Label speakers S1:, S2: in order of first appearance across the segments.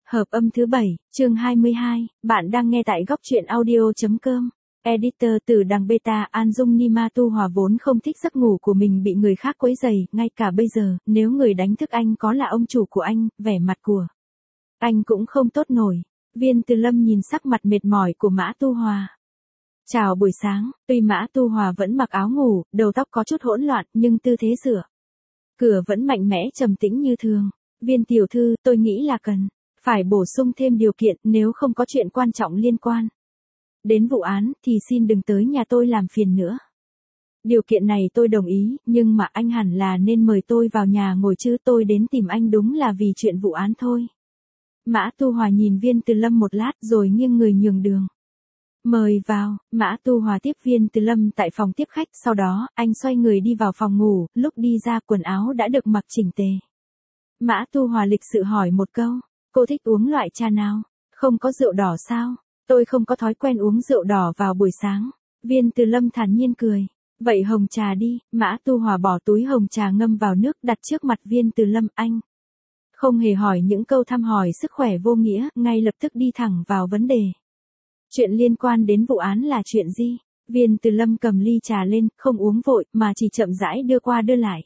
S1: Hợp âm thứ 7, chương 22, bạn đang nghe tại góc truyện audio.com. Editor từ đằng beta. An Dung Nima Tu Hòa vốn không thích giấc ngủ của mình bị người khác quấy rầy, ngay cả bây giờ, nếu người đánh thức anh có là ông chủ của anh, vẻ mặt của anh cũng không tốt nổi. Viên Từ Lâm nhìn sắc mặt mệt mỏi của Mã Tu Hòa. Chào buổi sáng, tuy Mã Tu Hòa vẫn mặc áo ngủ, đầu tóc có chút hỗn loạn, nhưng tư thế rửa cửa vẫn mạnh mẽ trầm tĩnh như thường. Viên tiểu thư, tôi nghĩ là cần phải bổ sung thêm điều kiện, nếu không có chuyện quan trọng liên quan đến vụ án, thì xin đừng tới nhà tôi làm phiền nữa. Điều kiện này tôi đồng ý, nhưng mà anh hẳn là nên mời tôi vào nhà ngồi chứ, tôi đến tìm anh đúng là vì chuyện vụ án thôi. Mã Tu Hòa nhìn Viên Từ Lâm một lát rồi nghiêng người nhường đường. Mời vào. Mã Tu Hòa tiếp Viên Từ Lâm tại phòng tiếp khách, sau đó, anh xoay người đi vào phòng ngủ, lúc đi ra quần áo đã được mặc chỉnh tề. Mã Tu Hòa lịch sự hỏi một câu, cô thích uống loại trà nào? Không có rượu đỏ sao? Tôi không có thói quen uống rượu đỏ vào buổi sáng. Viên Từ Lâm thản nhiên cười. Vậy hồng trà đi. Mã Tu Hòa bỏ túi hồng trà ngâm vào nước đặt trước mặt Viên Từ Lâm. Anh không hề hỏi những câu thăm hỏi sức khỏe vô nghĩa, ngay lập tức đi thẳng vào vấn đề. Chuyện liên quan đến vụ án là chuyện gì? Viên Từ Lâm cầm ly trà lên, không uống vội, mà chỉ chậm rãi đưa qua đưa lại.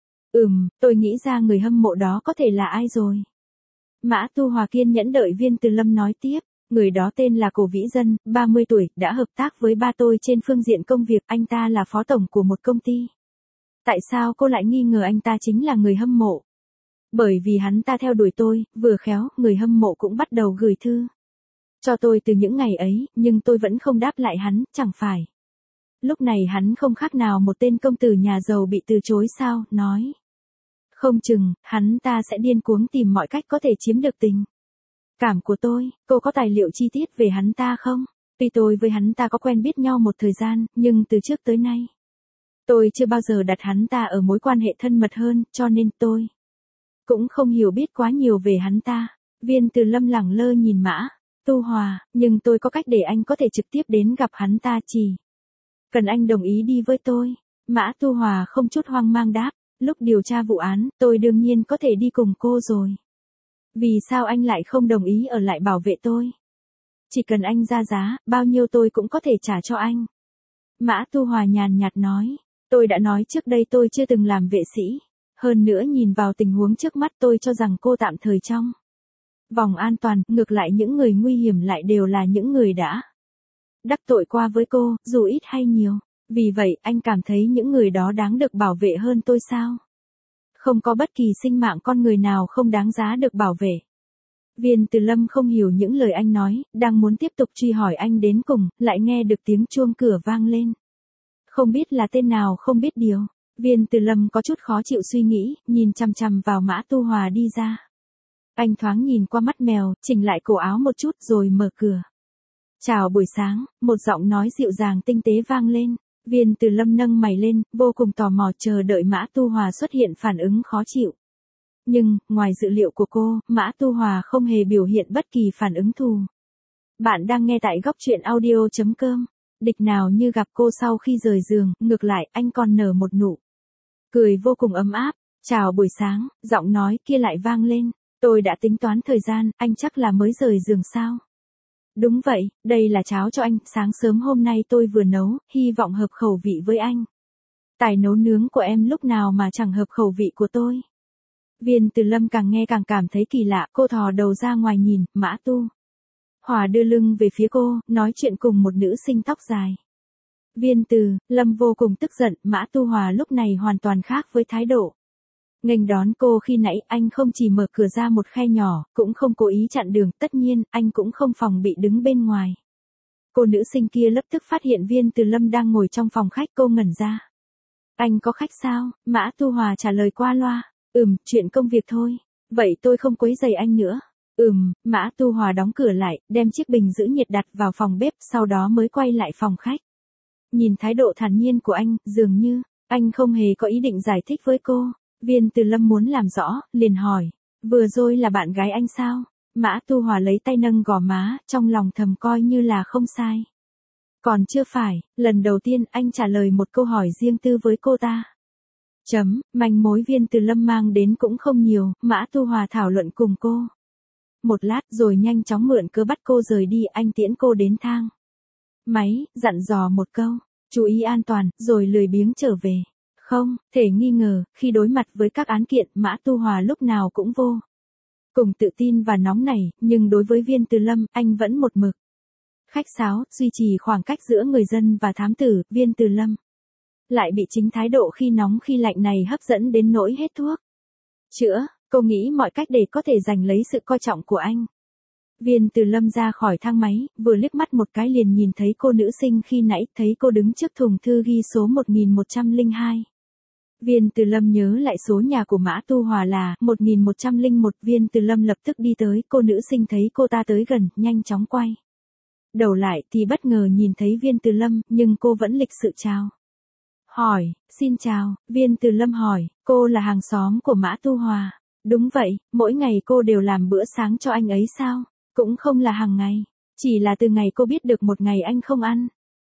S1: Tôi nghĩ ra người hâm mộ đó có thể là ai rồi. Mã Tu Hòa kiên nhẫn đợi Viên Từ Lâm nói tiếp. Người đó tên là Cổ Vĩ Dân, 30 tuổi, đã hợp tác với ba tôi trên phương diện công việc, anh ta là phó tổng của một công ty. Tại sao cô lại nghi ngờ anh ta chính là người hâm mộ? Bởi vì hắn ta theo đuổi tôi, vừa khéo, người hâm mộ cũng bắt đầu gửi thư cho tôi từ những ngày ấy, nhưng tôi vẫn không đáp lại hắn, chẳng phải. Lúc này hắn không khác nào một tên công tử nhà giàu bị từ chối sao, nói. Không chừng, hắn ta sẽ điên cuống tìm mọi cách có thể chiếm được tình cảm của tôi. Cô có tài liệu chi tiết về hắn ta không? Tuy tôi với hắn ta có quen biết nhau một thời gian, nhưng từ trước tới nay, tôi chưa bao giờ đặt hắn ta ở mối quan hệ thân mật hơn, cho nên tôi cũng không hiểu biết quá nhiều về hắn ta. Viên Từ Lâm lẳng lơ nhìn Mã Tu Hòa, nhưng tôi có cách để anh có thể trực tiếp đến gặp hắn ta, chỉ cần anh đồng ý đi với tôi. Mã Tu Hòa không chút hoang mang đáp, lúc điều tra vụ án, tôi đương nhiên có thể đi cùng cô rồi. Vì sao anh lại không đồng ý ở lại bảo vệ tôi? Chỉ cần anh ra giá, bao nhiêu tôi cũng có thể trả cho anh. Mã Tu Hòa nhàn nhạt nói, tôi đã nói trước đây tôi chưa từng làm vệ sĩ. Hơn nữa nhìn vào tình huống trước mắt tôi cho rằng cô tạm thời trong vòng an toàn, ngược lại những người nguy hiểm lại đều là những người đã đắc tội qua với cô, dù ít hay nhiều. Vì vậy, anh cảm thấy những người đó đáng được bảo vệ hơn tôi sao? Không có bất kỳ sinh mạng con người nào không đáng giá được bảo vệ. Viên Từ Lâm không hiểu những lời anh nói, đang muốn tiếp tục truy hỏi anh đến cùng, lại nghe được tiếng chuông cửa vang lên. Không biết là tên nào không biết điều. Viên Từ Lâm có chút khó chịu suy nghĩ, nhìn chằm chằm vào Mã Tu Hòa đi ra. Anh thoáng nhìn qua mắt mèo, chỉnh lại cổ áo một chút rồi mở cửa. Chào buổi sáng, một giọng nói dịu dàng tinh tế vang lên. Viên Từ Lâm nâng mày lên, vô cùng tò mò chờ đợi Mã Tu Hòa xuất hiện phản ứng khó chịu. Nhưng, ngoài dự liệu của cô, Mã Tu Hòa không hề biểu hiện bất kỳ phản ứng thù. Bạn đang nghe tại góc truyện audio.com. Địch nào như gặp cô sau khi rời giường, ngược lại, anh còn nở một nụ cười vô cùng ấm áp. Chào buổi sáng, giọng nói kia lại vang lên. Tôi đã tính toán thời gian, anh chắc là mới rời giường sao? Đúng vậy, đây là cháo cho anh, sáng sớm hôm nay tôi vừa nấu, hy vọng hợp khẩu vị với anh. Tài nấu nướng của em lúc nào mà chẳng hợp khẩu vị của tôi. Viên Từ Lâm càng nghe càng cảm thấy kỳ lạ, cô thò đầu ra ngoài nhìn, Mã Tu Hòa đưa lưng về phía cô, nói chuyện cùng một nữ sinh tóc dài. Viên Từ Lâm vô cùng tức giận, Mã Tu Hòa lúc này hoàn toàn khác với thái độ nghênh đón cô khi nãy, anh không chỉ mở cửa ra một khe nhỏ, cũng không cố ý chặn đường, tất nhiên, anh cũng không phòng bị đứng bên ngoài. Cô nữ sinh kia lập tức phát hiện Viên Từ Lâm đang ngồi trong phòng khách, cô ngẩn ra. Anh có khách sao? Mã Tu Hòa trả lời qua loa. Chuyện công việc thôi. Vậy tôi không quấy rầy anh nữa. Mã Tu Hòa đóng cửa lại, đem chiếc bình giữ nhiệt đặt vào phòng bếp, sau đó mới quay lại phòng khách. Nhìn thái độ thản nhiên của anh, dường như anh không hề có ý định giải thích với cô. Viên Từ Lâm muốn làm rõ, liền hỏi, vừa rồi là bạn gái anh sao? Mã Tu Hòa lấy tay nâng gò má, trong lòng thầm coi như là không sai. Còn chưa phải, lần đầu tiên anh trả lời một câu hỏi riêng tư với cô ta. Manh mối Viên Từ Lâm mang đến cũng không nhiều, Mã Tu Hòa thảo luận cùng cô. một lát rồi nhanh chóng mượn cớ bắt cô rời đi, anh tiễn cô đến thang máy, dặn dò một câu, chú ý an toàn, rồi lười biếng trở về. Không thể nghi ngờ, khi đối mặt với các án kiện, Mã Tu Hòa lúc nào cũng vô cùng tự tin và nóng nảy, nhưng đối với Viên Từ Lâm, anh vẫn một mực khách sáo, duy trì khoảng cách giữa người dân và thám tử. Viên Từ Lâm lại bị chính thái độ khi nóng khi lạnh này hấp dẫn đến nỗi hết thuốc chữa, cô nghĩ mọi cách để có thể giành lấy sự coi trọng của anh. Viên Từ Lâm ra khỏi thang máy, vừa liếc mắt một cái liền nhìn thấy cô nữ sinh khi nãy, thấy cô đứng trước thùng thư ghi số 1102. Viên Từ Lâm nhớ lại số nhà của Mã Tu Hòa là 1101, Viên Từ Lâm lập tức đi tới, cô nữ sinh thấy cô ta tới gần, nhanh chóng quay đầu lại thì bất ngờ nhìn thấy Viên Từ Lâm, nhưng cô vẫn lịch sự chào hỏi, xin chào. Viên Từ Lâm hỏi, cô là hàng xóm của Mã Tu Hòa? Đúng vậy, mỗi ngày cô đều làm bữa sáng cho anh ấy sao? Cũng không là hàng ngày, chỉ là từ ngày cô biết được một ngày anh không ăn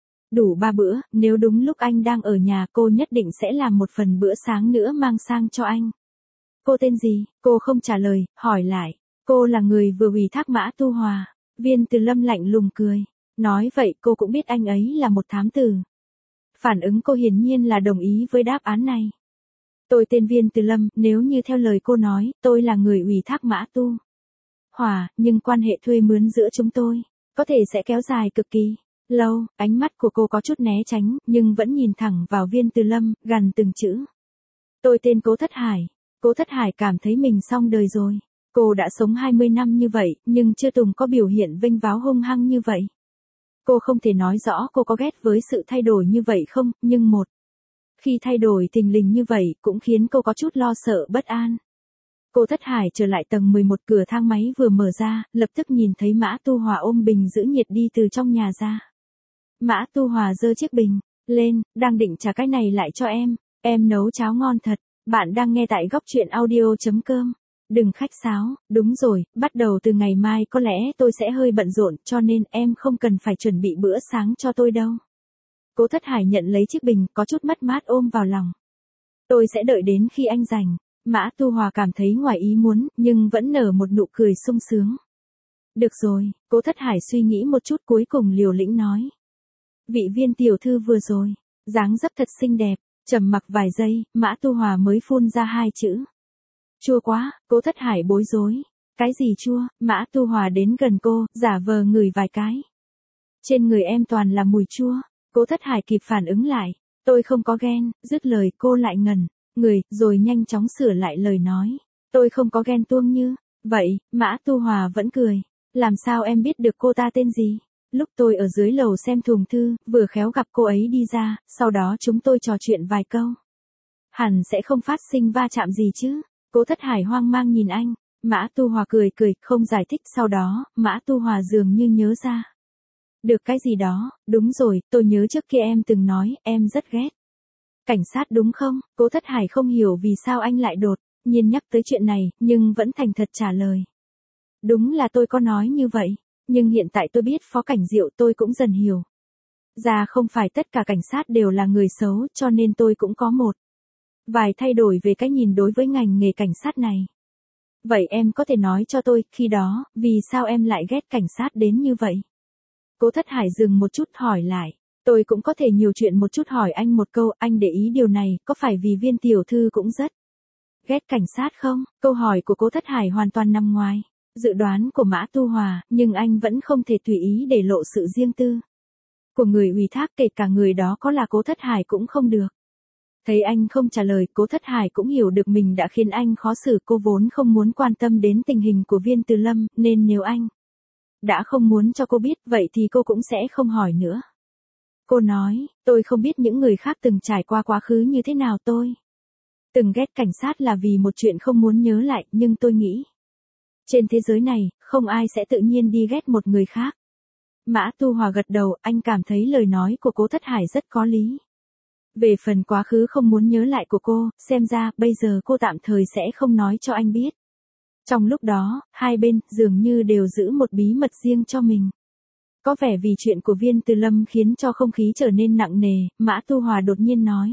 S1: đủ 3 bữa, nếu đúng lúc anh đang ở nhà cô nhất định sẽ làm một phần bữa sáng nữa mang sang cho anh. Cô tên gì? Cô không trả lời, hỏi lại, cô là người vừa ủy thác Mã Tu Hòa. Viên Từ Lâm lạnh lùng cười, nói vậy cô cũng biết anh ấy là một thám tử. Phản ứng cô hiển nhiên là đồng ý với đáp án này. Tôi tên Viên Từ Lâm, nếu như theo lời cô nói, tôi là người ủy thác Mã Tu Hòa, nhưng quan hệ thuê mướn giữa chúng tôi có thể sẽ kéo dài cực kỳ lâu. Ánh mắt của cô có chút né tránh, nhưng vẫn nhìn thẳng vào Viên Từ Lâm, gằn từng chữ. Tôi tên Cố Thất Hải. Cố Thất Hải cảm thấy mình xong đời rồi. Cô đã sống 20 năm như vậy, nhưng chưa từng có biểu hiện vênh váo hung hăng như vậy. Cô không thể nói rõ cô có ghét với sự thay đổi như vậy không, nhưng khi thay đổi thình lình như vậy cũng khiến cô có chút lo sợ bất an. Cô Thất Hải trở lại tầng 11, cửa thang máy vừa mở ra, lập tức nhìn thấy Mã Tu Hòa ôm bình giữ nhiệt đi từ trong nhà ra. Mã Tu Hòa giơ chiếc bình lên, đang định trả cái này lại cho em nấu cháo ngon thật. Bạn đang nghe tại góc truyện audio.com. Đừng khách sáo, đúng rồi, bắt đầu từ ngày mai có lẽ tôi sẽ hơi bận rộn, cho nên em không cần phải chuẩn bị bữa sáng cho tôi đâu. Cố Thất Hải nhận lấy chiếc bình, có chút mất mát ôm vào lòng. Tôi sẽ đợi đến khi anh rảnh. Mã Tu Hòa cảm thấy ngoài ý muốn, nhưng vẫn nở một nụ cười sung sướng. Được rồi, Cố Thất Hải suy nghĩ một chút cuối cùng liều lĩnh nói. Vị Viên tiểu thư vừa rồi, dáng dấp thật xinh đẹp. Trầm mặc vài giây, Mã Tu Hòa mới phun ra 2 chữ. Chua quá. Cố Thất Hải bối rối. Cái gì chua? Mã Tu Hòa đến gần cô, giả vờ ngửi vài cái. Trên người em toàn là mùi chua. Cố Thất Hải kịp phản ứng lại. Tôi không có ghen. Dứt lời cô lại ngẩn người, rồi nhanh chóng sửa lại lời nói. Tôi không có ghen tuông như vậy. Mã Tu Hòa vẫn cười. Làm sao em biết được cô ta tên gì? Lúc tôi ở dưới lầu xem thùng thư, vừa khéo gặp cô ấy đi ra, sau đó chúng tôi trò chuyện vài câu. Hẳn sẽ không phát sinh va chạm gì chứ? Cố Thất Hải hoang mang nhìn anh. Mã Tu Hòa cười, không giải thích. Sau đó, Mã Tu Hòa dường như nhớ ra được cái gì đó. Đúng rồi, tôi nhớ trước kia em từng nói, em rất ghét cảnh sát đúng không? Cố Thất Hải không hiểu vì sao anh lại đột nhiên nhắc tới chuyện này, nhưng vẫn thành thật trả lời. Đúng là tôi có nói như vậy, nhưng hiện tại tôi biết Phó Cảnh Diệu, tôi cũng dần hiểu ra không phải tất cả cảnh sát đều là người xấu, cho nên tôi cũng có một vài thay đổi về cái nhìn đối với ngành nghề cảnh sát này. Vậy em có thể nói cho tôi, khi đó, vì sao em lại ghét cảnh sát đến như vậy? Cố Thất Hải dừng một chút hỏi lại. Tôi cũng có thể nhiều chuyện một chút, hỏi anh một câu, anh để ý điều này, có phải vì Viên tiểu thư cũng rất ghét cảnh sát không? Câu hỏi của Cố Thất Hải hoàn toàn nằm ngoài dự đoán của Mã Tu Hòa, nhưng anh vẫn không thể tùy ý để lộ sự riêng tư của người ủy thác, kể cả người đó có là Cố Thất Hải cũng không được. Thấy anh không trả lời, Cố Thất Hải cũng hiểu được mình đã khiến anh khó xử. Cô vốn không muốn quan tâm đến tình hình của Viên Từ Lâm, nên nếu anh đã không muốn cho cô biết, vậy thì cô cũng sẽ không hỏi nữa. Cô nói, tôi không biết những người khác từng trải qua quá khứ như thế nào. Tôi từng ghét cảnh sát là vì một chuyện không muốn nhớ lại, nhưng tôi nghĩ trên thế giới này, không ai sẽ tự nhiên đi ghét một người khác. Mã Tu Hòa gật đầu, anh cảm thấy lời nói của Cố Thất Hải rất có lý. Về phần quá khứ không muốn nhớ lại của cô, xem ra, bây giờ cô tạm thời sẽ không nói cho anh biết. Trong lúc đó, hai bên, dường như đều giữ một bí mật riêng cho mình. Có vẻ vì chuyện của Viên Từ Lâm khiến cho không khí trở nên nặng nề, Mã Tu Hòa đột nhiên nói.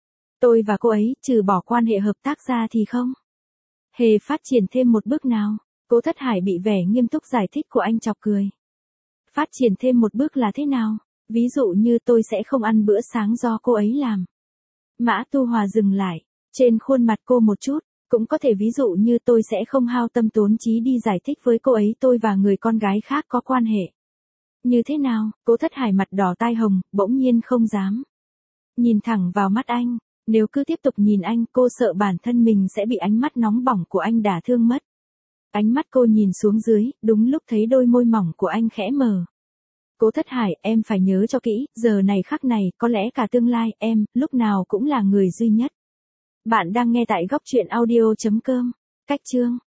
S1: Tôi và cô ấy, trừ bỏ quan hệ hợp tác ra thì không hề phát triển thêm một bước nào. Cố Thất Hải bị vẻ nghiêm túc giải thích của anh chọc cười. Phát triển thêm một bước là thế nào? Ví dụ như tôi sẽ không ăn bữa sáng do cô ấy làm. Mã Tu Hòa dừng lại, trên khuôn mặt cô một chút, cũng có thể ví dụ như tôi sẽ không hao tâm tốn trí đi giải thích với cô ấy tôi và người con gái khác có quan hệ. Như thế nào? Cố Thất Hải mặt đỏ tai hồng, bỗng nhiên không dám nhìn thẳng vào mắt anh, nếu cứ tiếp tục nhìn anh cô sợ bản thân mình sẽ bị ánh mắt nóng bỏng của anh đả thương mất. Ánh mắt cô nhìn xuống dưới, đúng lúc thấy đôi môi mỏng của anh khẽ mở. Cố Thất Hải, em phải nhớ cho kỹ, giờ này khắc này, có lẽ cả tương lai, em, lúc nào cũng là người duy nhất. Bạn đang nghe tại góc truyện audio.com. Cách chương